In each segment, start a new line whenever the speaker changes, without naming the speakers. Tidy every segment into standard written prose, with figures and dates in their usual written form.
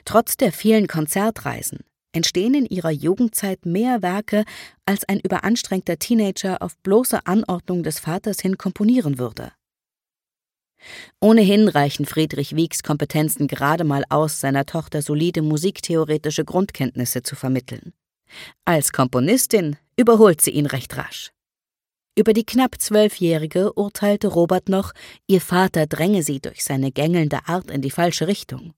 Trotz der vielen Konzertreisen entstehen in ihrer Jugendzeit mehr Werke, als ein überanstrengter Teenager auf bloße Anordnung des Vaters hin komponieren würde. Ohnehin reichen Friedrich Wiegs Kompetenzen gerade mal aus, seiner Tochter solide musiktheoretische Grundkenntnisse zu vermitteln. Als Komponistin überholt sie ihn recht rasch. Über die knapp 12-Jährige urteilte Robert noch, ihr Vater dränge sie durch seine gängelnde Art in die falsche Richtung.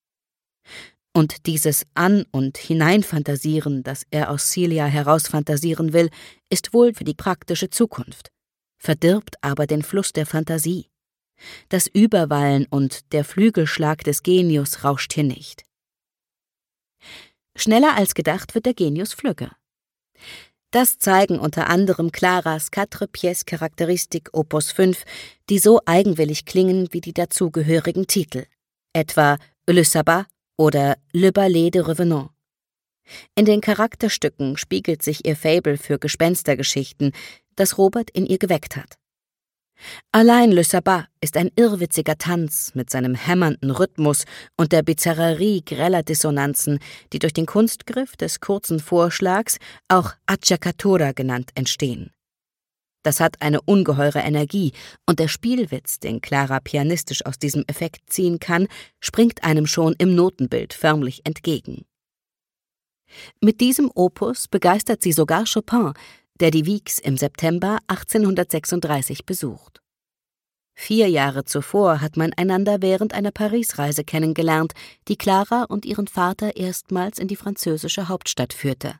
Und dieses An- und Hineinfantasieren, das er aus Celia herausfantasieren will, ist wohl für die praktische Zukunft, verdirbt aber den Fluss der Fantasie. Das Überwallen und der Flügelschlag des Genius rauscht hier nicht. Schneller als gedacht wird der Genius flügge. Das zeigen unter anderem Claras Quatre Pièces Caractéristiques Opus 5, die so eigenwillig klingen wie die dazugehörigen Titel, etwa Le Sabbat oder Le Ballet de Revenant. In den Charakterstücken spiegelt sich ihr Faible für Gespenstergeschichten, das Robert in ihr geweckt hat. Allein Le Sabbat ist ein irrwitziger Tanz mit seinem hämmernden Rhythmus und der Bizarrerie greller Dissonanzen, die durch den Kunstgriff des kurzen Vorschlags, auch Acciaccatura genannt, entstehen. Das hat eine ungeheure Energie, und der Spielwitz, den Clara pianistisch aus diesem Effekt ziehen kann, springt einem schon im Notenbild förmlich entgegen. Mit diesem Opus begeistert sie sogar Chopin, der die Wiegs im September 1836 besucht. 4 Jahre zuvor hat man einander während einer Parisreise kennengelernt, die Clara und ihren Vater erstmals in die französische Hauptstadt führte.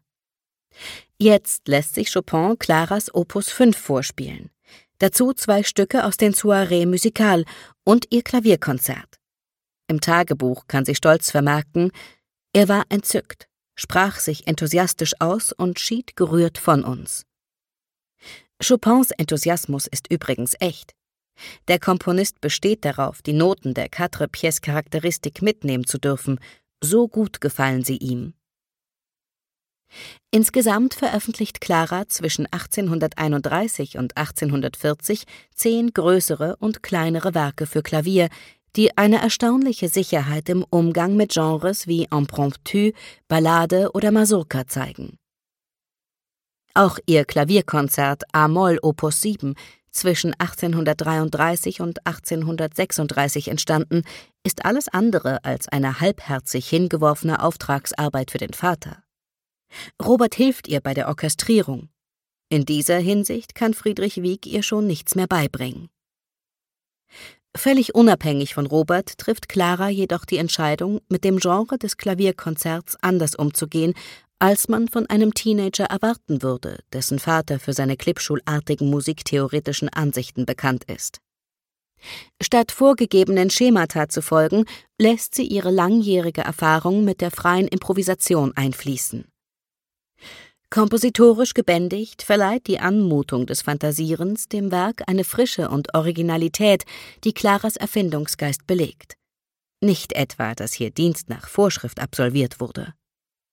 Jetzt lässt sich Chopin Claras Opus 5 vorspielen, dazu 2 Stücke aus den Soirées musicales und ihr Klavierkonzert. Im Tagebuch kann sie stolz vermerken, er war entzückt, sprach sich enthusiastisch aus und schied gerührt von uns. Chopins Enthusiasmus ist übrigens echt. Der Komponist besteht darauf, die Noten der Quatre Pièces Caractéristiques mitnehmen zu dürfen, so gut gefallen sie ihm. Insgesamt veröffentlicht Clara zwischen 1831 und 1840 10 größere und kleinere Werke für Klavier, die eine erstaunliche Sicherheit im Umgang mit Genres wie Impromptu, Ballade oder Mazurka zeigen. Auch ihr Klavierkonzert A-Moll Opus 7, zwischen 1833 und 1836 entstanden, ist alles andere als eine halbherzig hingeworfene Auftragsarbeit für den Vater. Robert hilft ihr bei der Orchestrierung. In dieser Hinsicht kann Friedrich Wieg ihr schon nichts mehr beibringen. Völlig unabhängig von Robert trifft Clara jedoch die Entscheidung, mit dem Genre des Klavierkonzerts anders umzugehen, als man von einem Teenager erwarten würde, dessen Vater für seine klippschulartigen musiktheoretischen Ansichten bekannt ist. Statt vorgegebenen Schemata zu folgen, lässt sie ihre langjährige Erfahrung mit der freien Improvisation einfließen. Kompositorisch gebändigt verleiht die Anmutung des Fantasierens dem Werk eine Frische und Originalität, die Claras Erfindungsgeist belegt. Nicht etwa, dass hier Dienst nach Vorschrift absolviert wurde.